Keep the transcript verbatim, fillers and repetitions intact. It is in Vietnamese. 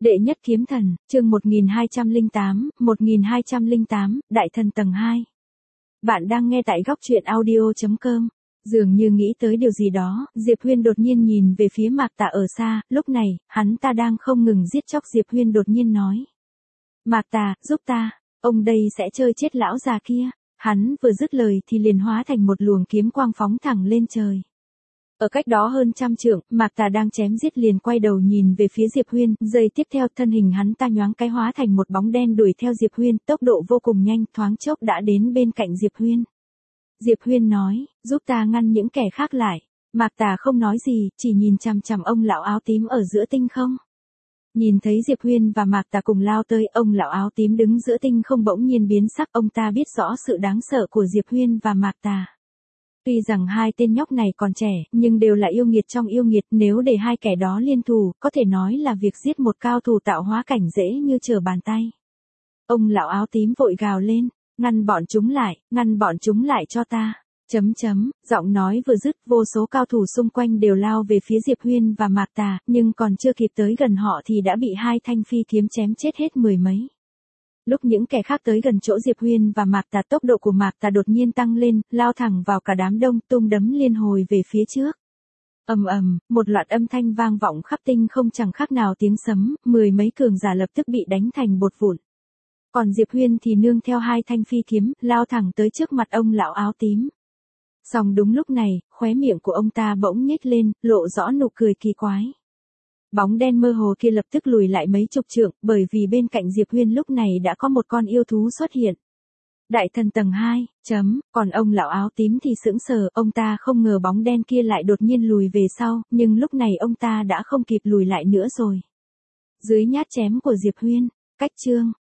Đệ nhất kiếm thần, chương một nghìn hai trăm lẻ tám, một nghìn hai trăm lẻ tám, Đại thần tầng hai. Bạn đang nghe tại góc truyện audio chấm com. Dường như nghĩ tới điều gì đó, Diệp Huyên đột nhiên nhìn về phía Mạc Tà ở xa, lúc này, hắn ta đang không ngừng giết chóc. Diệp Huyên đột nhiên nói. Mạc Tà, giúp ta, ông đây sẽ chơi chết lão già kia. Hắn vừa dứt lời thì liền hóa thành một luồng kiếm quang phóng thẳng lên trời. Ở cách đó hơn trăm trượng, Mạc Tà đang chém giết liền quay đầu nhìn về phía Diệp Huyên, giây tiếp theo thân hình hắn ta nhoáng cái hóa thành một bóng đen đuổi theo Diệp Huyên, tốc độ vô cùng nhanh, thoáng chốc đã đến bên cạnh Diệp Huyên. Diệp Huyên nói, giúp ta ngăn những kẻ khác lại. Mạc Tà không nói gì, chỉ nhìn chằm chằm ông lão áo tím ở giữa tinh không. Nhìn thấy Diệp Huyên và Mạc Tà cùng lao tới, ông lão áo tím đứng giữa tinh không bỗng nhiên biến sắc, ông ta biết rõ sự đáng sợ của Diệp Huyên và Mạc Tà. Tuy rằng hai tên nhóc này còn trẻ, nhưng đều là yêu nghiệt trong yêu nghiệt, nếu để hai kẻ đó liên thủ, có thể nói là việc giết một cao thủ tạo hóa cảnh dễ như trở bàn tay. Ông lão áo tím vội gào lên, ngăn bọn chúng lại, ngăn bọn chúng lại cho ta. Chấm chấm, giọng nói vừa dứt, vô số cao thủ xung quanh đều lao về phía Diệp Huyên và Mạc Tà, nhưng còn chưa kịp tới gần họ thì đã bị hai thanh phi kiếm chém chết hết mười mấy. Lúc những kẻ khác tới gần chỗ Diệp Huyên và Mạc Tà, tốc độ của Mạc Tà đột nhiên tăng lên, lao thẳng vào cả đám đông, tung đấm liên hồi về phía trước. Ầm ầm, một loạt âm thanh vang vọng khắp tinh không chẳng khác nào tiếng sấm, mười mấy cường giả lập tức bị đánh thành bột vụn. Còn Diệp Huyên thì nương theo hai thanh phi kiếm, lao thẳng tới trước mặt ông lão áo tím. Song đúng lúc này, khóe miệng của ông ta bỗng nhếch lên, lộ rõ nụ cười kỳ quái. Bóng đen mơ hồ kia lập tức lùi lại mấy chục trượng, bởi vì bên cạnh Diệp Huyên lúc này đã có một con yêu thú xuất hiện. Đại thần tầng hai, chấm, còn ông lão áo tím thì sững sờ, ông ta không ngờ bóng đen kia lại đột nhiên lùi về sau, nhưng lúc này ông ta đã không kịp lùi lại nữa rồi. Dưới nhát chém của Diệp Huyên, cách chương.